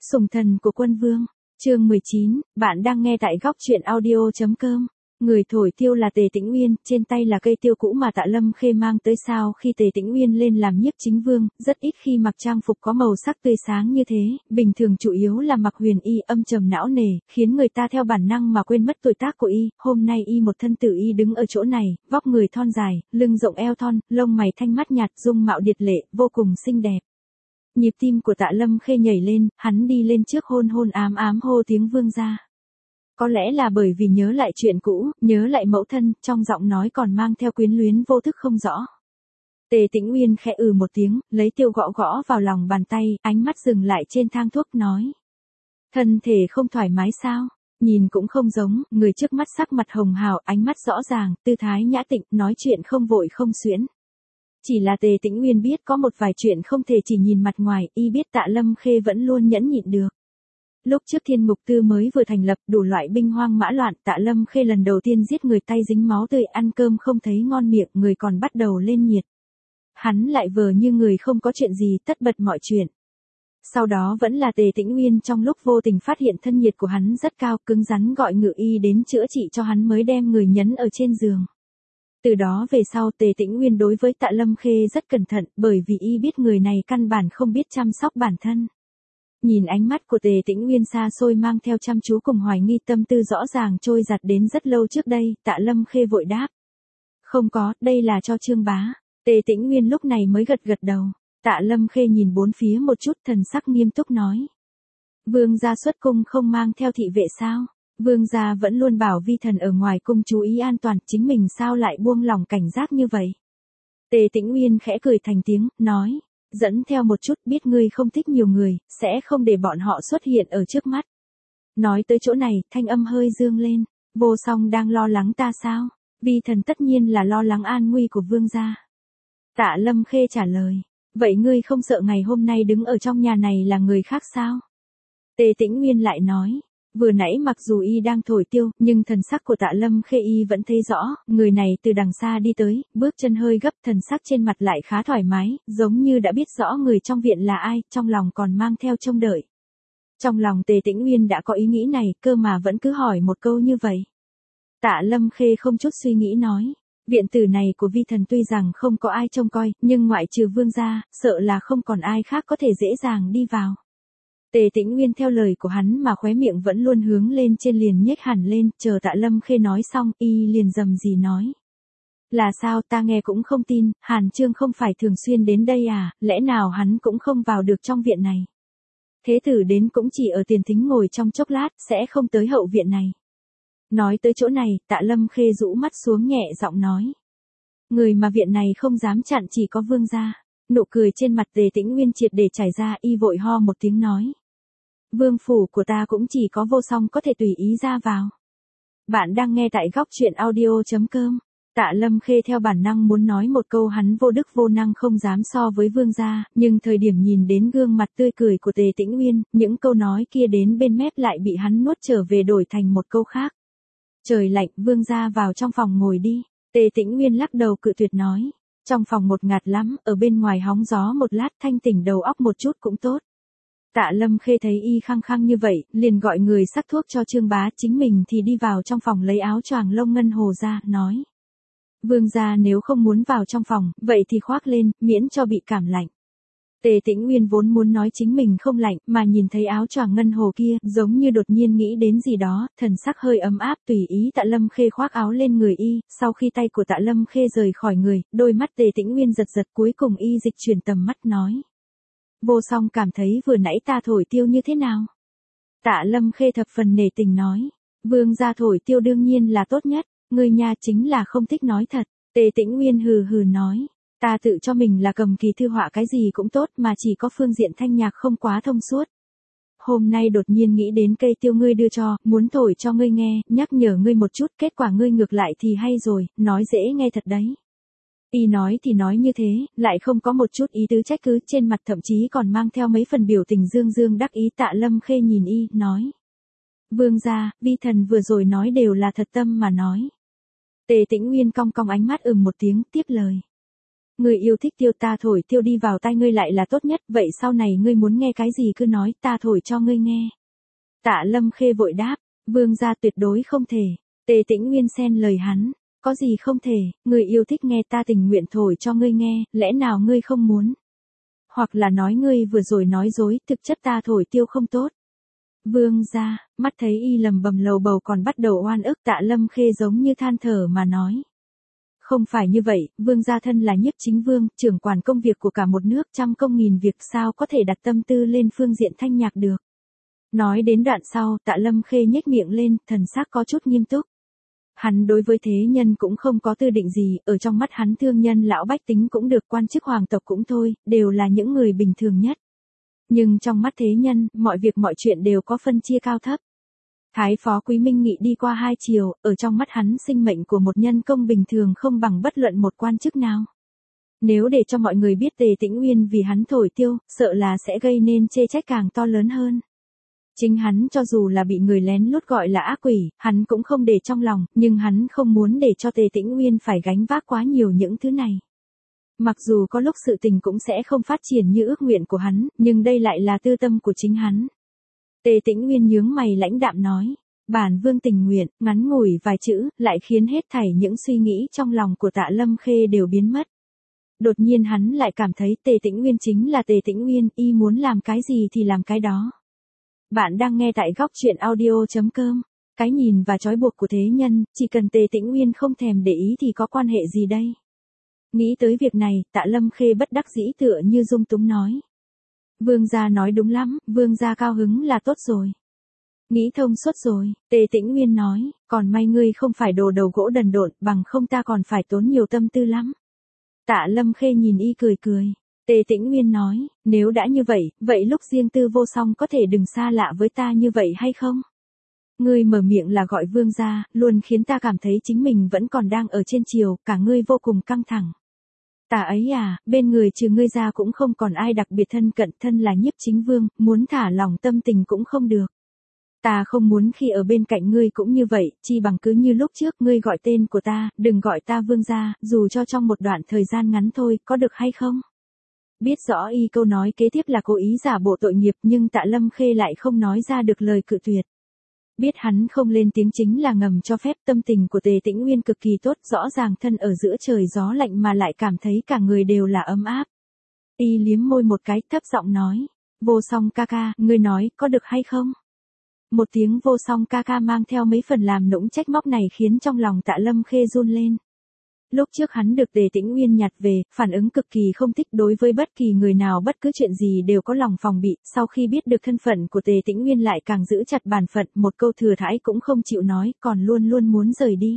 Sủng thần của quân vương, chương 19, bạn đang nghe tại góc truyện audio.com. Người thổi tiêu là Tề Tĩnh Uyên, trên tay là cây tiêu cũ mà Tạ Lâm Khê mang tới sau khi Tề Tĩnh Uyên lên làm nhiếp chính vương, rất ít khi mặc trang phục có màu sắc tươi sáng như thế, bình thường chủ yếu là mặc huyền y âm trầm não nề, khiến người ta theo bản năng mà quên mất tuổi tác của y. Hôm nay y một thân tử y đứng ở chỗ này, vóc người thon dài, lưng rộng eo thon, lông mày thanh mắt nhạt, dung mạo điệt lệ, vô cùng xinh đẹp. Nhịp tim của Tạ Lâm Khê nhảy lên, hắn đi lên trước hôn hôn ám ám hô tiếng vương gia. Có lẽ là bởi vì nhớ lại chuyện cũ, nhớ lại mẫu thân, trong giọng nói còn mang theo quyến luyến vô thức không rõ. Tề Tĩnh Uyên khẽ một tiếng, lấy tiêu gõ gõ vào lòng bàn tay, ánh mắt dừng lại trên thang thuốc nói. Thân thể không thoải mái sao? Nhìn cũng không giống, người trước mắt sắc mặt hồng hào, ánh mắt rõ ràng, tư thái nhã tịnh, nói chuyện không vội không xuyễn. Chỉ là Tề Tĩnh Uyên biết có một vài chuyện không thể chỉ nhìn mặt ngoài, y biết Tạ Lâm Khê vẫn luôn nhẫn nhịn được. Lúc trước Thiên Mục Tư mới vừa thành lập, đủ loại binh hoang mã loạn, Tạ Lâm Khê lần đầu tiên giết người tay dính máu tươi, ăn cơm không thấy ngon miệng, người còn bắt đầu lên nhiệt. Hắn lại vờ như người không có chuyện gì, tất bật mọi chuyện. Sau đó vẫn là Tề Tĩnh Uyên trong lúc vô tình phát hiện thân nhiệt của hắn rất cao, cứng rắn gọi ngự y đến chữa trị cho hắn mới đem người nhấn ở trên giường. Từ đó về sau Tề Tĩnh Uyên đối với Tạ Lâm Khê rất cẩn thận, bởi vì y biết người này căn bản không biết chăm sóc bản thân. Nhìn ánh mắt của Tề Tĩnh Uyên xa xôi mang theo chăm chú cùng hoài nghi, tâm tư rõ ràng trôi giặt đến rất lâu trước đây, Tạ Lâm Khê vội đáp. Không có, đây là cho Trương bá. Tề Tĩnh Uyên lúc này mới gật gật đầu. Tạ Lâm Khê nhìn bốn phía một chút, thần sắc nghiêm túc nói. Vương gia xuất cung không mang theo thị vệ sao? Vương gia vẫn luôn bảo vi thần ở ngoài cung chú ý an toàn, chính mình sao lại buông lỏng cảnh giác như vậy? Tề Tĩnh Uyên khẽ cười thành tiếng, nói. Dẫn theo một chút, biết ngươi không thích nhiều người, sẽ không để bọn họ xuất hiện ở trước mắt. Nói tới chỗ này, thanh âm hơi dương lên. Vô Song đang lo lắng ta sao? Vi thần tất nhiên là lo lắng an nguy của vương gia. Tạ Lâm Khê trả lời. Vậy ngươi không sợ ngày hôm nay đứng ở trong nhà này là người khác sao? Tề Tĩnh Uyên lại nói. Vừa nãy mặc dù y đang thổi tiêu, nhưng thần sắc của Tạ Lâm Khê y vẫn thấy rõ, người này từ đằng xa đi tới, bước chân hơi gấp, thần sắc trên mặt lại khá thoải mái, giống như đã biết rõ người trong viện là ai, trong lòng còn mang theo trông đợi. Trong lòng Tề Tĩnh Uyên đã có ý nghĩ này, cơ mà vẫn cứ hỏi một câu như vậy. Tạ Lâm Khê không chút suy nghĩ nói, viện tử này của vi thần tuy rằng không có ai trông coi, nhưng ngoại trừ vương gia, sợ là không còn ai khác có thể dễ dàng đi vào. Tề Tĩnh Uyên theo lời của hắn mà khóe miệng vẫn luôn hướng lên trên liền nhếch hẳn lên, chờ Tạ Lâm Khê nói xong, y liền rầm rì nói. Là sao, ta nghe cũng không tin, Hàn Trương không phải thường xuyên đến đây à, lẽ nào hắn cũng không vào được trong viện này. Thế tử đến cũng chỉ ở tiền thính ngồi trong chốc lát, sẽ không tới hậu viện này. Nói tới chỗ này, Tạ Lâm Khê rũ mắt xuống nhẹ giọng nói. Người mà viện này không dám chặn chỉ có vương gia. Nụ cười trên mặt Tề Tĩnh Uyên triệt để trải ra, y vội ho một tiếng nói. Vương phủ của ta cũng chỉ có Vô Song có thể tùy ý ra vào. Bạn đang nghe tại góc truyện audio.com. Tạ Lâm Khê theo bản năng muốn nói một câu hắn vô đức vô năng không dám so với vương gia, nhưng thời điểm nhìn đến gương mặt tươi cười của Tề Tĩnh Uyên, những câu nói kia đến bên mép lại bị hắn nuốt trở về đổi thành một câu khác. Trời lạnh, vương gia vào trong phòng ngồi đi. Tề Tĩnh Uyên lắc đầu cự tuyệt nói. Trong phòng một ngạt lắm, ở bên ngoài hóng gió một lát thanh tỉnh đầu óc một chút cũng tốt. Tạ Lâm Khê thấy y khăng khăng như vậy, liền gọi người sắc thuốc cho Trương bá, chính mình thì đi vào trong phòng lấy áo choàng lông ngân hồ ra, nói. Vương gia nếu không muốn vào trong phòng, vậy thì khoác lên, miễn cho bị cảm lạnh. Tề Tĩnh Uyên vốn muốn nói chính mình không lạnh, mà nhìn thấy áo choàng ngân hồ kia, giống như đột nhiên nghĩ đến gì đó, thần sắc hơi ấm áp tùy ý Tạ Lâm Khê khoác áo lên người y, sau khi tay của Tạ Lâm Khê rời khỏi người, đôi mắt Tề Tĩnh Uyên giật giật cuối cùng y dịch chuyển tầm mắt nói. Vô Song cảm thấy vừa nãy ta thổi tiêu như thế nào? Tạ Lâm Khê thập phần nể tình nói. Vương gia thổi tiêu đương nhiên là tốt nhất, ngươi nha chính là không thích nói thật. Tề Tĩnh Uyên hừ hừ nói. Ta tự cho mình là cầm kỳ thư họa cái gì cũng tốt mà chỉ có phương diện thanh nhạc không quá thông suốt. Hôm nay đột nhiên nghĩ đến cây tiêu ngươi đưa cho, muốn thổi cho ngươi nghe, nhắc nhở ngươi một chút, kết quả ngươi ngược lại thì hay rồi, nói dễ nghe thật đấy. Y nói thì nói như thế, lại không có một chút ý tứ trách cứ, trên mặt thậm chí còn mang theo mấy phần biểu tình dương dương đắc ý. Tạ Lâm Khê nhìn y, nói. Vương gia, vi thần vừa rồi nói đều là thật tâm mà nói. Tề Tĩnh Uyên cong cong ánh mắt một tiếng, tiếp lời. Ngươi yêu thích tiêu ta thổi tiêu đi vào tai ngươi lại là tốt nhất, vậy sau này ngươi muốn nghe cái gì cứ nói, ta thổi cho ngươi nghe. Tạ Lâm Khê vội đáp, vương gia tuyệt đối không thể. Tề Tĩnh Nguyên xen lời hắn, có gì không thể, ngươi yêu thích nghe ta tình nguyện thổi cho ngươi nghe, lẽ nào ngươi không muốn? Hoặc là nói ngươi vừa rồi nói dối, thực chất ta thổi tiêu không tốt. Vương gia, mắt thấy y lầm bầm lầu bầu còn bắt đầu oan ức, Tạ Lâm Khê giống như than thở mà nói. Không phải như vậy, vương gia thân là nhiếp chính vương, trưởng quản công việc của cả một nước, trăm công nghìn việc, sao có thể đặt tâm tư lên phương diện thanh nhạc được. Nói đến đoạn sau, Tạ Lâm Khê nhếch miệng lên, thần sắc có chút nghiêm túc. Hắn đối với thế nhân cũng không có tư định gì, ở trong mắt hắn thương nhân lão bách tính cũng được, quan chức hoàng tộc cũng thôi, đều là những người bình thường nhất. Nhưng trong mắt thế nhân, mọi việc mọi chuyện đều có phân chia cao thấp. Thái phó Quý Minh Nghị đi qua hai chiều, ở trong mắt hắn sinh mệnh của một nhân công bình thường không bằng bất luận một quan chức nào. Nếu để cho mọi người biết Tề Tĩnh Nguyên vì hắn thổi tiêu, sợ là sẽ gây nên chê trách càng to lớn hơn. Chính hắn cho dù là bị người lén lút gọi là ác quỷ, hắn cũng không để trong lòng, nhưng hắn không muốn để cho Tề Tĩnh Nguyên phải gánh vác quá nhiều những thứ này. Mặc dù có lúc sự tình cũng sẽ không phát triển như ước nguyện của hắn, nhưng đây lại là tư tâm của chính hắn. Tề Tĩnh Nguyên nhướng mày lãnh đạm nói, bản vương tình nguyện, ngắn ngủi vài chữ, lại khiến hết thảy những suy nghĩ trong lòng của Tạ Lâm Khê đều biến mất. Đột nhiên hắn lại cảm thấy Tề Tĩnh Nguyên chính là Tề Tĩnh Nguyên, y muốn làm cái gì thì làm cái đó. Bạn đang nghe tại góc truyện audio.com. Cái nhìn và trói buộc của thế nhân, chỉ cần Tề Tĩnh Nguyên không thèm để ý thì có quan hệ gì đây? Nghĩ tới việc này, Tạ Lâm Khê bất đắc dĩ tựa như dung túng nói. Vương gia nói đúng lắm, vương gia cao hứng là tốt rồi. Nghĩ thông suốt rồi, Tề Tĩnh Nguyên nói, còn may ngươi không phải đồ đầu gỗ đần độn, bằng không ta còn phải tốn nhiều tâm tư lắm. Tạ Lâm Khê nhìn y cười cười. Tề Tĩnh Nguyên nói, nếu đã như vậy, vậy lúc riêng tư vô song có thể đừng xa lạ với ta như vậy hay không? Ngươi mở miệng là gọi vương gia, luôn khiến ta cảm thấy chính mình vẫn còn đang ở trên chiều, cả ngươi vô cùng căng thẳng. Ta ấy à, bên người trừ ngươi ra cũng không còn ai đặc biệt thân cận, thân là nhiếp chính vương, muốn thả lỏng tâm tình cũng không được. Ta không muốn khi ở bên cạnh ngươi cũng như vậy, chi bằng cứ như lúc trước ngươi gọi tên của ta, đừng gọi ta vương gia, dù cho trong một đoạn thời gian ngắn thôi, có được hay không? Biết rõ y câu nói kế tiếp là cố ý giả bộ tội nghiệp, nhưng Tạ Lâm Khê lại không nói ra được lời cự tuyệt. Biết hắn không lên tiếng chính là ngầm cho phép, tâm tình của Tề Tĩnh Nguyên cực kỳ tốt, rõ ràng thân ở giữa trời gió lạnh mà lại cảm thấy cả người đều là ấm áp. Y liếm môi một cái, thấp giọng nói, vô song ca ca, ngươi nói, có được hay không? Một tiếng vô song ca ca mang theo mấy phần làm nũng trách móc này khiến trong lòng Tạ Lâm Khê run lên. Lúc trước hắn được Tề Tĩnh Nguyên nhặt về, phản ứng cực kỳ không thích, đối với bất kỳ người nào bất cứ chuyện gì đều có lòng phòng bị, sau khi biết được thân phận của Tề Tĩnh Nguyên lại càng giữ chặt bản phận, một câu thừa thãi cũng không chịu nói, còn luôn luôn muốn rời đi.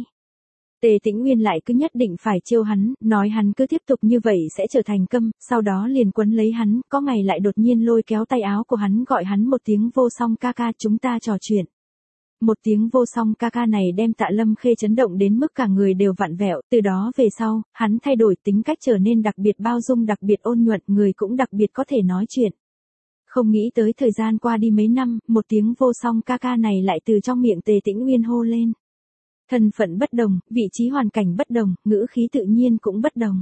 Tề Tĩnh Nguyên lại cứ nhất định phải trêu hắn, nói hắn cứ tiếp tục như vậy sẽ trở thành câm, sau đó liền quấn lấy hắn, có ngày lại đột nhiên lôi kéo tay áo của hắn gọi hắn một tiếng vô song ca ca, chúng ta trò chuyện. Một tiếng vô song ca ca này đem Tạ Lâm Khê chấn động đến mức cả người đều vặn vẹo, từ đó về sau, hắn thay đổi tính cách trở nên đặc biệt bao dung, đặc biệt ôn nhuận, người cũng đặc biệt có thể nói chuyện. Không nghĩ tới thời gian qua đi mấy năm, một tiếng vô song ca ca này lại từ trong miệng Tề Tĩnh Nguyên hô lên. Thân phận bất đồng, vị trí hoàn cảnh bất đồng, ngữ khí tự nhiên cũng bất đồng.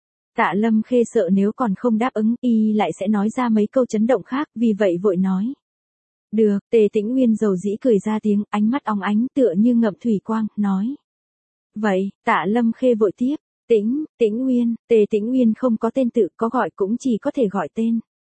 Tạ Lâm Khê sợ nếu còn không đáp ứng, y lại sẽ nói ra mấy câu chấn động khác, vì vậy vội nói. Được, Tề Tĩnh Nguyên dầu dĩ cười ra tiếng, ánh mắt óng ánh tựa như ngậm thủy quang, nói. Vậy, Tạ Lâm Khê vội tiếp, Tĩnh Nguyên, Tề Tĩnh Nguyên không có tên tự, có gọi cũng chỉ có thể gọi tên.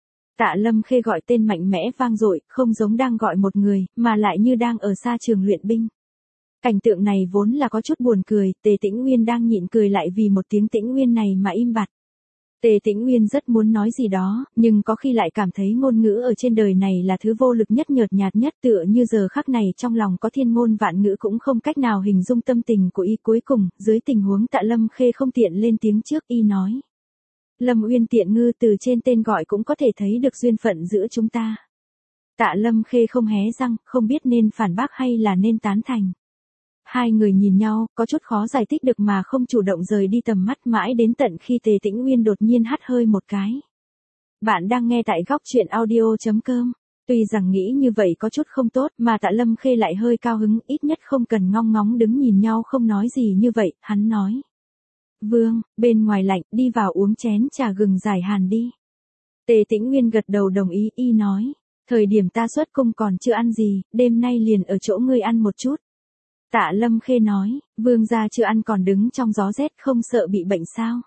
Tạ Lâm Khê gọi tên mạnh mẽ vang dội, không giống đang gọi một người, mà lại như đang ở xa trường luyện binh. Cảnh tượng này vốn là có chút buồn cười, Tề Tĩnh Nguyên đang nhịn cười lại vì một tiếng Tĩnh Nguyên này mà im bặt. Tề Tĩnh Nguyên rất muốn nói gì đó, nhưng có khi lại cảm thấy ngôn ngữ ở trên đời này là thứ vô lực nhất, nhợt nhạt nhất, tựa như giờ khắc này trong lòng có thiên ngôn vạn ngữ cũng không cách nào hình dung tâm tình của y. Cuối cùng, dưới tình huống Tạ Lâm Khê không tiện lên tiếng trước, y nói. Lâm Uyên tiện ngư, từ trên tên gọi cũng có thể thấy được duyên phận giữa chúng ta. Tạ Lâm Khê không hé răng, không biết nên phản bác hay là nên tán thành. Hai người nhìn nhau, có chút khó giải thích được mà không chủ động rời đi tầm mắt, mãi đến tận khi Tề Tĩnh Nguyên đột nhiên hắt hơi một cái. Bạn đang nghe tại góc truyện audio.com. Tuy rằng nghĩ như vậy có chút không tốt, mà Tạ Lâm Khê lại hơi cao hứng, ít nhất không cần ngong ngóng đứng nhìn nhau không nói gì như vậy, hắn nói. Vương, bên ngoài lạnh, đi vào uống chén trà gừng giải hàn đi. Tề Tĩnh Nguyên gật đầu đồng ý, y nói. Thời điểm ta xuất cung còn chưa ăn gì, đêm nay liền ở chỗ ngươi ăn một chút. Tạ Lâm Khê nói, Vương gia chưa ăn còn đứng trong gió rét không sợ bị bệnh sao?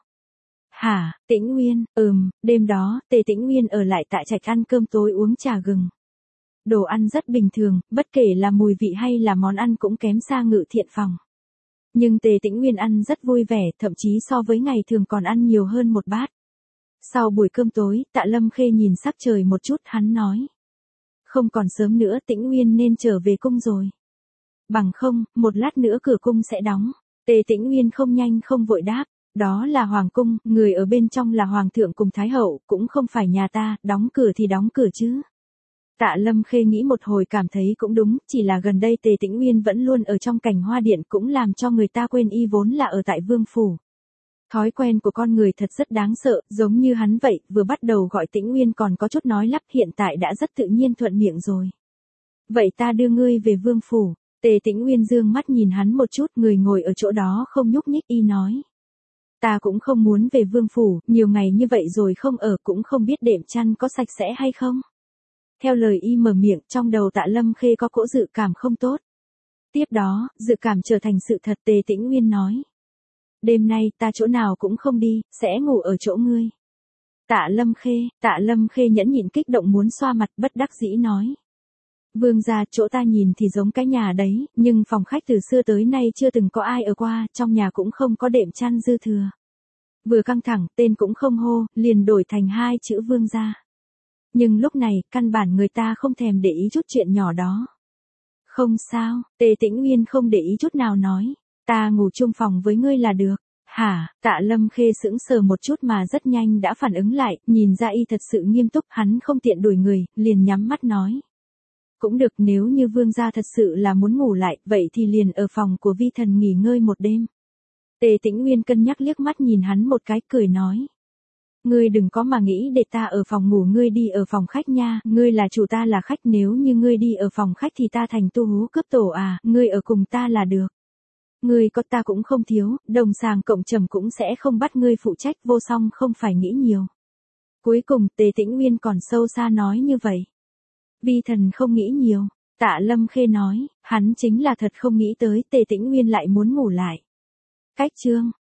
Hả, Tĩnh Nguyên, đêm đó, Tề Tĩnh Nguyên ở lại tại trạch ăn cơm tối uống trà gừng. Đồ ăn rất bình thường, bất kể là mùi vị hay là món ăn cũng kém xa Ngự Thiện phòng. Nhưng Tề Tĩnh Nguyên ăn rất vui vẻ, thậm chí so với ngày thường còn ăn nhiều hơn một bát. Sau buổi cơm tối, Tạ Lâm Khê nhìn sắc trời một chút, hắn nói. Không còn sớm nữa, Tĩnh Nguyên nên trở về cung rồi. Bằng không, một lát nữa cửa cung sẽ đóng. Tề Tĩnh Nguyên không nhanh không vội đáp. Đó là hoàng cung, người ở bên trong là hoàng thượng cùng thái hậu, cũng không phải nhà ta, đóng cửa thì đóng cửa chứ. Tạ Lâm Khê nghĩ một hồi cảm thấy cũng đúng, chỉ là gần đây Tề Tĩnh Nguyên vẫn luôn ở trong cảnh hoa điện cũng làm cho người ta quên y vốn là ở tại vương phủ. Thói quen của con người thật rất đáng sợ, giống như hắn vậy, vừa bắt đầu gọi Tĩnh Nguyên còn có chút nói lắp, hiện tại đã rất tự nhiên thuận miệng rồi. Vậy ta đưa ngươi về vương phủ. Tề Tĩnh Nguyên dương mắt nhìn hắn một chút, người ngồi ở chỗ đó không nhúc nhích, y nói. Ta cũng không muốn về vương phủ, nhiều ngày như vậy rồi không ở cũng không biết đệm chăn có sạch sẽ hay không. Theo lời y mở miệng, trong đầu Tạ Lâm Khê có cỗ dự cảm không tốt. Tiếp đó, dự cảm trở thành sự thật. Tề Tĩnh Nguyên nói. Đêm nay ta chỗ nào cũng không đi, sẽ ngủ ở chỗ ngươi. Tạ Lâm Khê nhẫn nhịn kích động muốn xoa mặt, bất đắc dĩ nói. Vương gia, chỗ ta nhìn thì giống cái nhà đấy, nhưng phòng khách từ xưa tới nay chưa từng có ai ở qua, trong nhà cũng không có đệm chăn dư thừa. Vừa căng thẳng, tên cũng không hô, liền đổi thành 2 chữ vương gia. Nhưng lúc này, căn bản người ta không thèm để ý chút chuyện nhỏ đó. Không sao, Tề Tĩnh Nguyên không để ý chút nào nói. Ta ngủ chung phòng với ngươi là được. Hả, Tạ Lâm Khê sững sờ một chút mà rất nhanh đã phản ứng lại, nhìn ra y thật sự nghiêm túc, hắn không tiện đuổi người, liền nhắm mắt nói. Cũng được, nếu như vương gia thật sự là muốn ngủ lại, vậy thì liền ở phòng của vi thần nghỉ ngơi một đêm. Tề Tĩnh Nguyên cân nhắc liếc mắt nhìn hắn một cái, cười nói. Ngươi đừng có mà nghĩ để ta ở phòng ngủ, ngươi đi ở phòng khách nha, ngươi là chủ ta là khách, nếu như ngươi đi ở phòng khách thì ta thành tu hú cướp tổ à, ngươi ở cùng ta là được. Ngươi có ta cũng không thiếu, đồng sàng cộng trầm cũng sẽ không bắt ngươi phụ trách, vô song không phải nghĩ nhiều. Cuối cùng Tề Tĩnh Nguyên còn sâu xa nói như vậy. Vi thần không nghĩ nhiều, Tạ Lâm Khê nói, hắn chính là thật không nghĩ tới Tề Tĩnh Nguyên lại muốn ngủ lại. Cách chương